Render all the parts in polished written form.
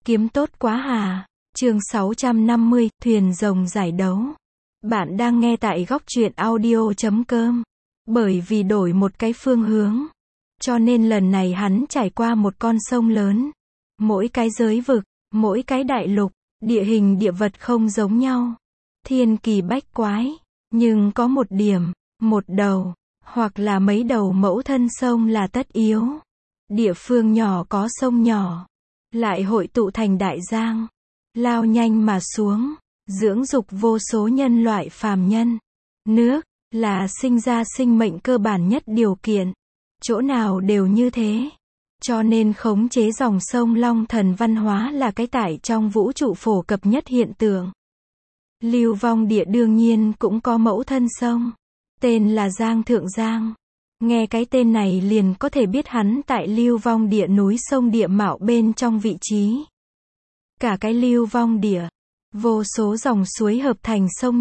Kiếm tốt quá hà. Chương 650, thuyền rồng giải đấu. Bạn đang nghe tại góc truyện audio.com. Bởi vì đổi một cái phương hướng, cho nên lần này hắn trải qua một con sông lớn. Mỗi cái giới vực, mỗi cái đại lục, địa hình địa vật không giống nhau. Thiên kỳ bách quái. Nhưng có một điểm, một đầu, hoặc là mấy đầu mẫu thân sông là tất yếu. Địa phương nhỏ có sông nhỏ, lại hội tụ thành đại giang, lao nhanh mà xuống, dưỡng dục vô số nhân loại phàm nhân. Nước là sinh ra sinh mệnh cơ bản nhất điều kiện. Chỗ nào đều như thế. Cho nên khống chế dòng sông Long Thần văn hóa là cái tại trong vũ trụ phổ cập nhất hiện tượng. Lưu Vong Địa đương nhiên cũng có mẫu thân sông, tên là Giang Thượng Giang. Nghe cái tên này liền có thể biết hắn tại Lưu Vong Địa núi sông địa mạo bên trong vị trí. Cả cái Lưu Vong Địa, vô số dòng suối hợp thành sông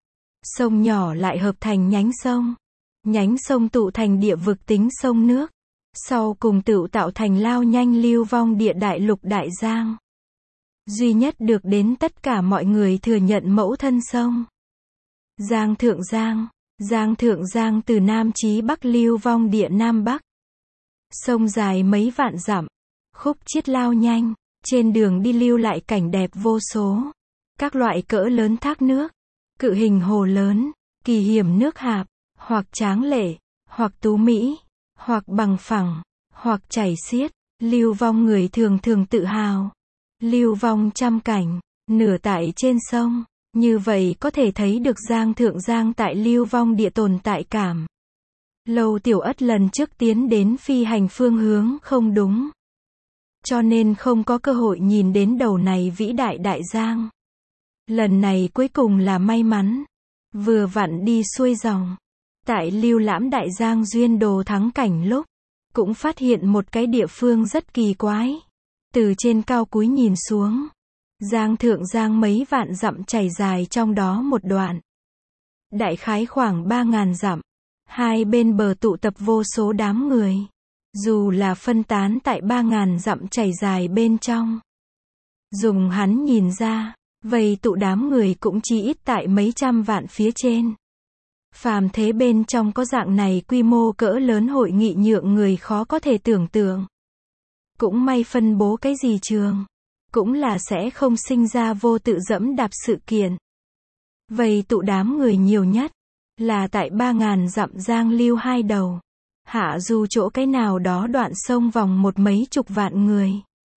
nhỏ lại hợp thành nhánh sông tụ thành địa vực tính sông nước, sau cùng tựu tạo thành lao nhanh Lưu Vong Địa đại lục đại giang. Duy nhất được đến tất cả mọi người thừa nhận mẫu thân sông. Giang Thượng Giang từ Nam chí Bắc Lưu Vong Địa Nam Bắc. Sông dài mấy vạn dặm, khúc chiết lao nhanh, trên đường đi lưu lại cảnh đẹp vô số. Các loại cỡ lớn thác nước, cự hình hồ lớn, kỳ hiểm nước hạp, hoặc tráng lệ, hoặc tú mỹ, hoặc bằng phẳng, hoặc chảy xiết. Lưu Vong người thường thường tự hào. Lưu Vong trăm cảnh, nửa tại trên sông. Như vậy có thể thấy được Giang Thượng Giang tại Lưu Vong Địa tồn tại cảm. Lâu Tiểu Ất lần trước tiến đến phi hành phương hướng không đúng, cho nên không có cơ hội nhìn đến đầu này vĩ đại đại giang. Lần này cuối cùng là may mắn, vừa vặn đi xuôi dòng, tại Lưu Lãm đại giang duyên đồ thắng cảnh lúc, cũng phát hiện một cái địa phương rất kỳ quái. Từ trên cao cúi nhìn xuống, Giang Thượng Giang mấy vạn dặm chảy dài trong đó một đoạn. Đại khái khoảng 3.000 dặm. Hai bên bờ tụ tập vô số đám người. Dù là phân tán tại 3.000 dặm chảy dài bên trong. Dùng hắn nhìn ra, vây tụ đám người cũng chỉ ít tại mấy trăm vạn phía trên. Phàm thế bên trong có dạng này quy mô cỡ lớn hội nghị nhượng người khó có thể tưởng tượng. Cũng may phân bố cái gì trường, cũng là sẽ không sinh ra vô tự dẫm đạp sự kiện. Vậy tụ đám người nhiều nhất, là tại 3.000 dặm giang lưu hai đầu. Hạ du chỗ cái nào đó đoạn sông vòng một mấy chục vạn người.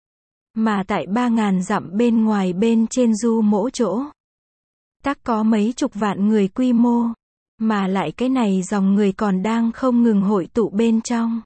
Mà tại 3.000 dặm bên ngoài bên trên du mỗ chỗ, tắc có mấy chục vạn người quy mô. Mà lại cái này dòng người còn đang không ngừng hội tụ bên trong.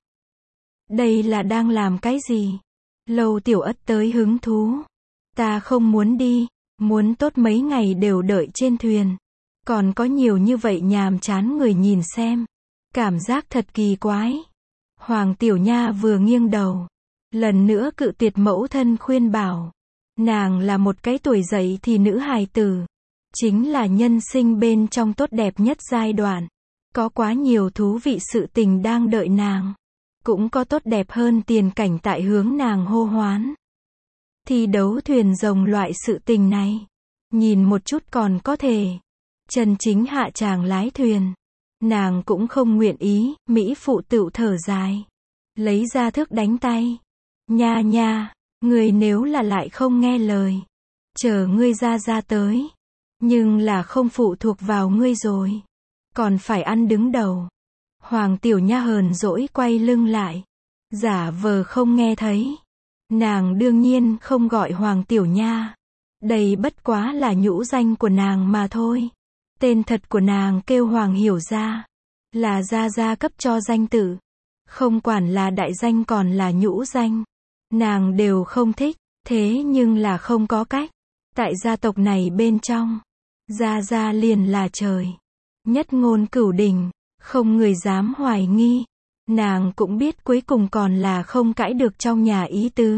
Đây là đang làm cái gì? Lâu Tiểu Ất tới hứng thú. Ta không muốn đi, muốn tốt mấy ngày đều đợi trên thuyền. Còn có nhiều như vậy nhàm chán người nhìn xem. Cảm giác thật kỳ quái. Hoàng Tiểu Nha vừa nghiêng đầu, lần nữa cự tuyệt mẫu thân khuyên bảo. Nàng là một cái tuổi dậy thì nữ hài tử. Chính là nhân sinh bên trong tốt đẹp nhất giai đoạn. Có quá nhiều thú vị sự tình đang đợi nàng. Cũng có tốt đẹp hơn tiền cảnh tại hướng nàng hô hoán. Thi đấu thuyền rồng loại sự tình này, nhìn một chút còn có thể. Chân chính hạ tràng lái thuyền, nàng cũng không nguyện ý. Mỹ phụ tựu thở dài, lấy ra thước đánh tay. Nha, người nếu là lại không nghe lời, chờ ngươi ra tới. Nhưng là không phụ thuộc vào ngươi rồi, còn phải ăn đứng đầu. Hoàng Tiểu Nha hờn dỗi quay lưng lại, giả vờ không nghe thấy. Nàng đương nhiên không gọi Hoàng Tiểu Nha. Đây bất quá là nhũ danh của nàng mà thôi. Tên thật của nàng kêu Hoàng Hiểu Gia, là gia cấp cho danh tự. Không quản là đại danh còn là nhũ danh, nàng đều không thích. Thế nhưng là không có cách. Tại gia tộc này bên trong, gia liền là trời. Nhất ngôn cửu đình, không người dám hoài nghi. Nàng cũng biết cuối cùng còn là không cãi được trong nhà ý tứ.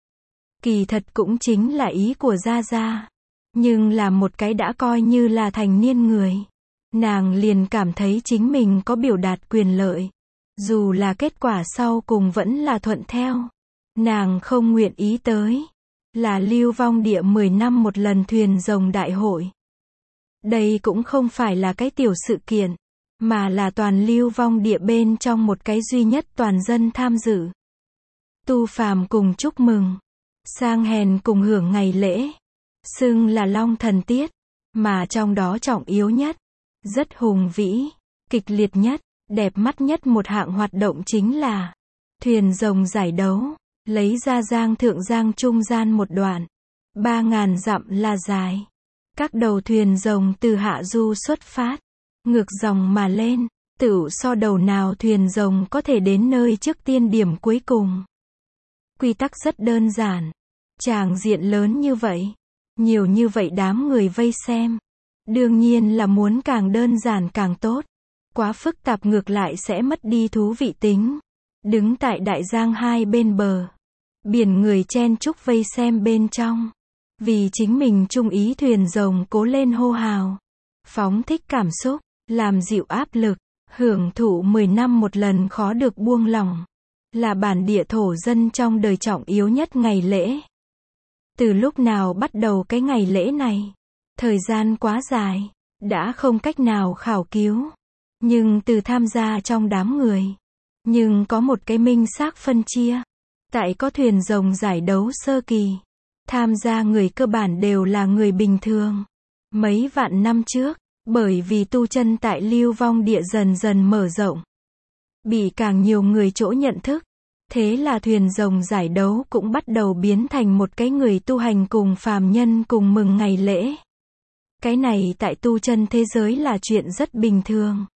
Kỳ thật cũng chính là ý của gia. Nhưng là một cái đã coi như là thành niên người. Nàng liền cảm thấy chính mình có biểu đạt quyền lợi. Dù là kết quả sau cùng vẫn là thuận theo. Nàng không nguyện ý tới. là Lưu Vong Địa 10 năm một lần thuyền rồng đại hội. Đây cũng không phải là cái tiểu sự kiện, mà là toàn Lưu Vong Địa bên trong một cái duy nhất toàn dân tham dự. Tu phàm cùng chúc mừng, sang hèn cùng hưởng ngày lễ, xưng là Long Thần Tiết, mà trong đó trọng yếu nhất, rất hùng vĩ, kịch liệt nhất, đẹp mắt nhất một hạng hoạt động chính là thuyền rồng giải đấu, lấy ra Giang Thượng Giang trung gian một đoạn, 3.000 dặm là dài. Các đầu thuyền rồng từ hạ du xuất phát, ngược dòng mà lên, tửu so đầu nào thuyền rồng có thể đến nơi trước tiên điểm cuối cùng. Quy tắc rất đơn giản, tràng diện lớn như vậy, nhiều như vậy đám người vây xem, đương nhiên là muốn càng đơn giản càng tốt, quá phức tạp ngược lại sẽ mất đi thú vị tính. Đứng tại đại giang hai bên bờ, biển người chen chúc vây xem bên trong, vì chính mình trung ý thuyền rồng cố lên hô hào, phóng thích cảm xúc, làm dịu áp lực, hưởng thụ 10 năm một lần khó được buông lỏng, là bản địa thổ dân trong đời trọng yếu nhất ngày lễ. Từ lúc nào bắt đầu cái ngày lễ này? Thời gian quá dài, đã không cách nào khảo cứu, nhưng từ tham gia trong đám người, nhưng có một cái minh xác phân chia. Tại có thuyền rồng giải đấu sơ kỳ, tham gia người cơ bản đều là người bình thường. Mấy vạn năm trước, bởi vì tu chân tại Lưu Vong Địa dần dần mở rộng, bị càng nhiều người chỗ nhận thức, thế là thuyền rồng giải đấu cũng bắt đầu biến thành một cái người tu hành cùng phàm nhân cùng mừng ngày lễ. Cái này tại tu chân thế giới là chuyện rất bình thường.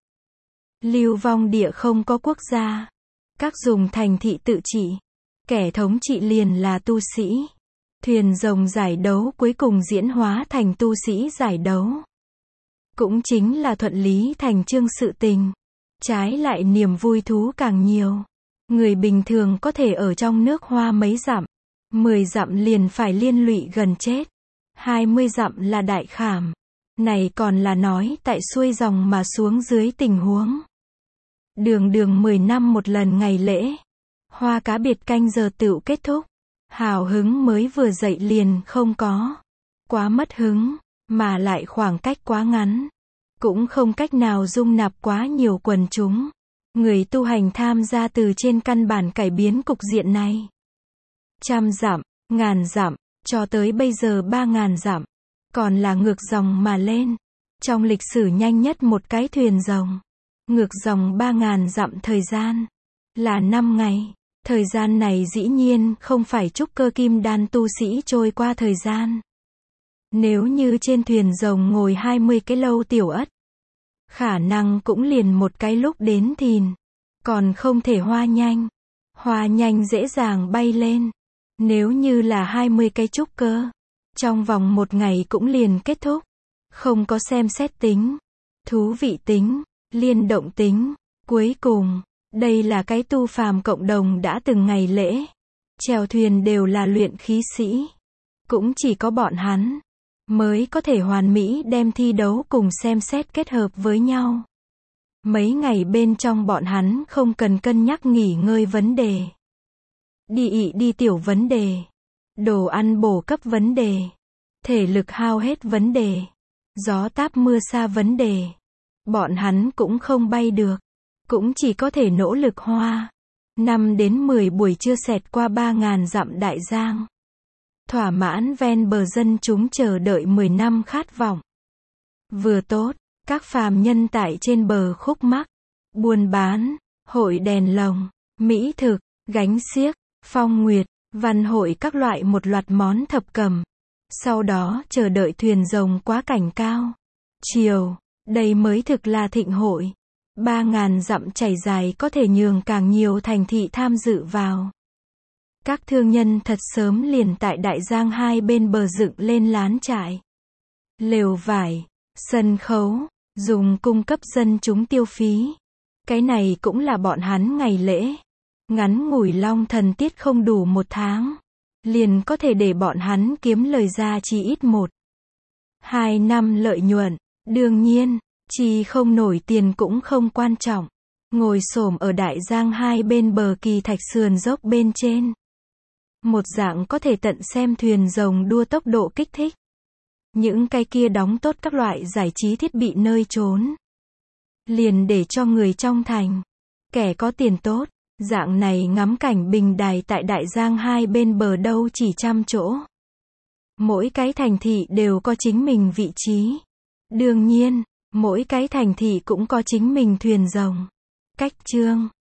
Lưu Vong Địa không có quốc gia, các dùng thành thị tự trị, kẻ thống trị liền là tu sĩ. Thuyền rồng giải đấu cuối cùng diễn hóa thành tu sĩ giải đấu, cũng chính là thuận lý thành chương sự tình. Trái lại niềm vui thú càng nhiều. Người bình thường có thể ở trong nước hoa mấy dặm, 10 dặm liền phải liên lụy gần chết, 20 dặm là đại khảm. Này còn là nói tại xuôi dòng mà xuống dưới tình huống. Đường 10 năm một lần ngày lễ, hoa cá biệt canh giờ tựu kết thúc, hào hứng mới vừa dậy liền không có, quá mất hứng, mà lại khoảng cách quá ngắn, cũng không cách nào dung nạp quá nhiều quần chúng. Người tu hành tham gia từ trên căn bản cải biến cục diện này. 100 dặm, 1000 dặm, cho tới bây giờ 3000 dặm, còn là ngược dòng mà lên. Trong lịch sử nhanh nhất một cái thuyền rồng, ngược dòng 3000 dặm thời gian, là 5 ngày. Thời gian này dĩ nhiên không phải trúc cơ kim đan tu sĩ trôi qua thời gian. Nếu như trên thuyền rồng ngồi 20 cái lâu tiểu ất, khả năng cũng liền một cái lúc đến thìn, còn không thể hoa nhanh. Hoa nhanh dễ dàng bay lên. Nếu như là 20 cái trúc cơ, trong vòng một ngày cũng liền kết thúc. Không có xem xét tính, thú vị tính, liên động tính. Cuối cùng, đây là cái tu phàm cộng đồng đã từng ngày lễ. Chèo thuyền đều là luyện khí sĩ. Cũng chỉ có bọn hắn mới có thể hoàn mỹ đem thi đấu cùng xem xét kết hợp với nhau. Mấy ngày bên trong bọn hắn không cần cân nhắc nghỉ ngơi vấn đề, đi ị đi tiểu vấn đề, đồ ăn bổ cấp vấn đề, thể lực hao hết vấn đề, gió táp mưa xa vấn đề. Bọn hắn cũng không bay được, cũng chỉ có thể nỗ lực hoa. 5 đến 10 buổi trưa xẹt qua 3000 dặm đại giang. Thỏa mãn ven bờ dân chúng chờ đợi 10 năm khát vọng. Vừa tốt, các phàm nhân tại trên bờ khúc mắc, buôn bán, hội đèn lồng, mỹ thực, gánh xiếc, phong nguyệt, văn hội các loại một loạt món thập cẩm. Sau đó chờ đợi thuyền rồng quá cảnh cao. Chiều, đây mới thực là thịnh hội. 3000 dặm chảy dài có thể nhường càng nhiều thành thị tham dự vào. Các thương nhân thật sớm liền tại đại giang hai bên bờ dựng lên lán trại, lều vải, sân khấu, dùng cung cấp dân chúng tiêu phí. Cái này cũng là bọn hắn ngày lễ. Ngắn ngủi Long Thần Tiết không đủ 1 tháng, liền có thể để bọn hắn kiếm lời ra chỉ ít 1-2 năm lợi nhuận. Đương nhiên, chi không nổi tiền cũng không quan trọng. Ngồi xổm ở đại giang hai bên bờ kỳ thạch sườn dốc bên trên, Một dạng có thể tận xem thuyền rồng đua tốc độ kích thích. Những cái kia đóng tốt các loại giải trí thiết bị nơi trốn. Liền để cho người trong thành. Kẻ có tiền tốt. Dạng này ngắm cảnh bình đài tại Đại Giang hai bên bờ đâu chỉ 100 chỗ. Mỗi cái thành thị đều có chính mình vị trí. Đương nhiên, mỗi cái thành thị cũng có chính mình thuyền rồng. Cách chương